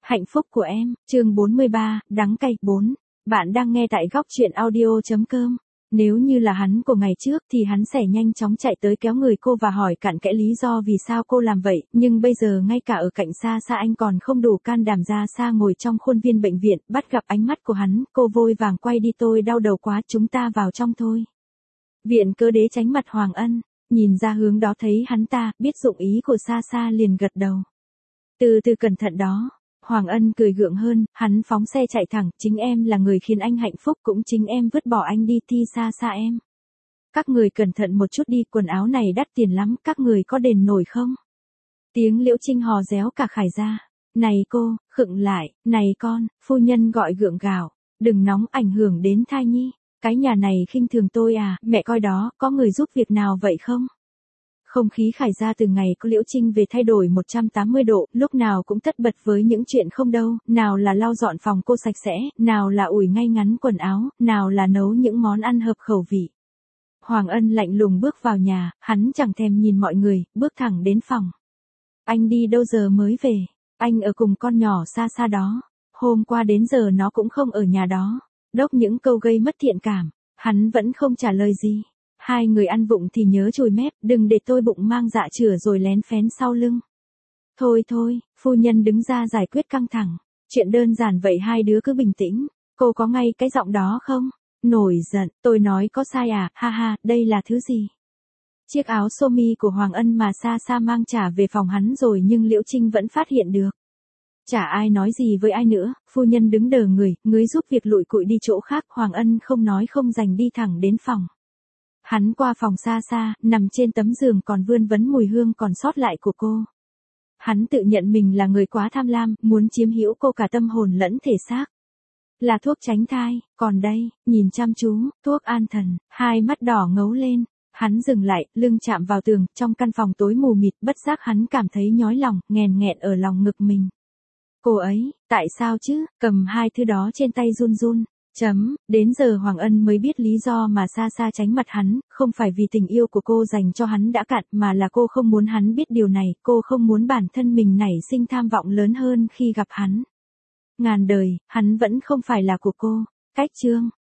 Hạnh phúc của em, chương 43, đắng cay 4. Bạn đang nghe tại góc truyện audio.com. Nếu như là hắn của ngày trước thì hắn sẽ nhanh chóng chạy tới kéo người cô và hỏi cặn kẽ lý do vì sao cô làm vậy, nhưng bây giờ ngay cả ở cạnh xa xa anh còn không đủ can đảm ra xa ngồi trong khuôn viên bệnh viện, bắt gặp ánh mắt của hắn, cô vội vàng quay đi, tôi đau đầu quá, chúng ta vào trong thôi. Viện Cơ Đế tránh mặt Hoàng Ân, nhìn ra hướng đó thấy hắn ta, biết dụng ý của xa xa liền gật đầu. Từ từ cẩn thận đó. Hoàng Ân cười gượng hơn, hắn phóng xe chạy thẳng, chính em là người khiến anh hạnh phúc, cũng chính em vứt bỏ anh đi thi xa xa em. Các người cẩn thận một chút đi, quần áo này đắt tiền lắm, các người có đền nổi không? Tiếng Liễu Trinh hò réo cả khải ra. Này cô, khựng lại, này con, phu nhân gọi gượng gạo, đừng nóng ảnh hưởng đến thai nhi. Cái nhà này khinh thường tôi à, mẹ coi đó, có người giúp việc nào vậy không? Không khí khải ra từ ngày có Liễu Trinh về thay đổi 180 độ, lúc nào cũng tất bật với những chuyện không đâu, nào là lau dọn phòng cô sạch sẽ, nào là ủi ngay ngắn quần áo, nào là nấu những món ăn hợp khẩu vị. Hoàng Ân lạnh lùng bước vào nhà, hắn chẳng thèm nhìn mọi người, bước thẳng đến phòng. Anh đi đâu giờ mới về? Anh ở cùng con nhỏ xa xa đó. Hôm qua đến giờ nó cũng không ở nhà đó. Đốc những câu gây mất thiện cảm, hắn vẫn không trả lời gì. Hai người ăn vụng thì nhớ chùi mép, đừng để tôi bụng mang dạ chửa rồi lén phén sau lưng. Thôi thôi, phu nhân đứng ra giải quyết căng thẳng. Chuyện đơn giản vậy, hai đứa cứ bình tĩnh. Cô có ngay cái giọng đó không? Nổi giận, tôi nói có sai à, ha ha, đây là thứ gì? Chiếc áo sơ mi của Hoàng Ân mà xa xa mang trả về phòng hắn rồi nhưng Liễu Trinh vẫn phát hiện được. Chả ai nói gì với ai nữa, phu nhân đứng đờ người, ngới giúp việc lụi cụi đi chỗ khác, Hoàng Ân không nói không dành đi thẳng đến phòng. Hắn qua phòng xa xa, nằm trên tấm giường còn vươn vấn mùi hương còn sót lại của cô. Hắn tự nhận mình là người quá tham lam, muốn chiếm hữu cô cả tâm hồn lẫn thể xác. Là thuốc tránh thai, còn đây, nhìn chăm chú, thuốc an thần, hai mắt đỏ ngấu lên. Hắn dừng lại, lưng chạm vào tường, trong căn phòng tối mù mịt, bất giác hắn cảm thấy nhói lòng, nghèn nghẹn ở lòng ngực mình. Cô ấy, tại sao chứ, cầm hai thứ đó trên tay run run. Đến giờ Hoàng Ân mới biết lý do mà xa xa tránh mặt hắn, không phải vì tình yêu của cô dành cho hắn đã cạn, mà là cô không muốn hắn biết điều này, cô không muốn bản thân mình nảy sinh tham vọng lớn hơn khi gặp hắn. Ngàn đời, hắn vẫn không phải là của cô. Cách chương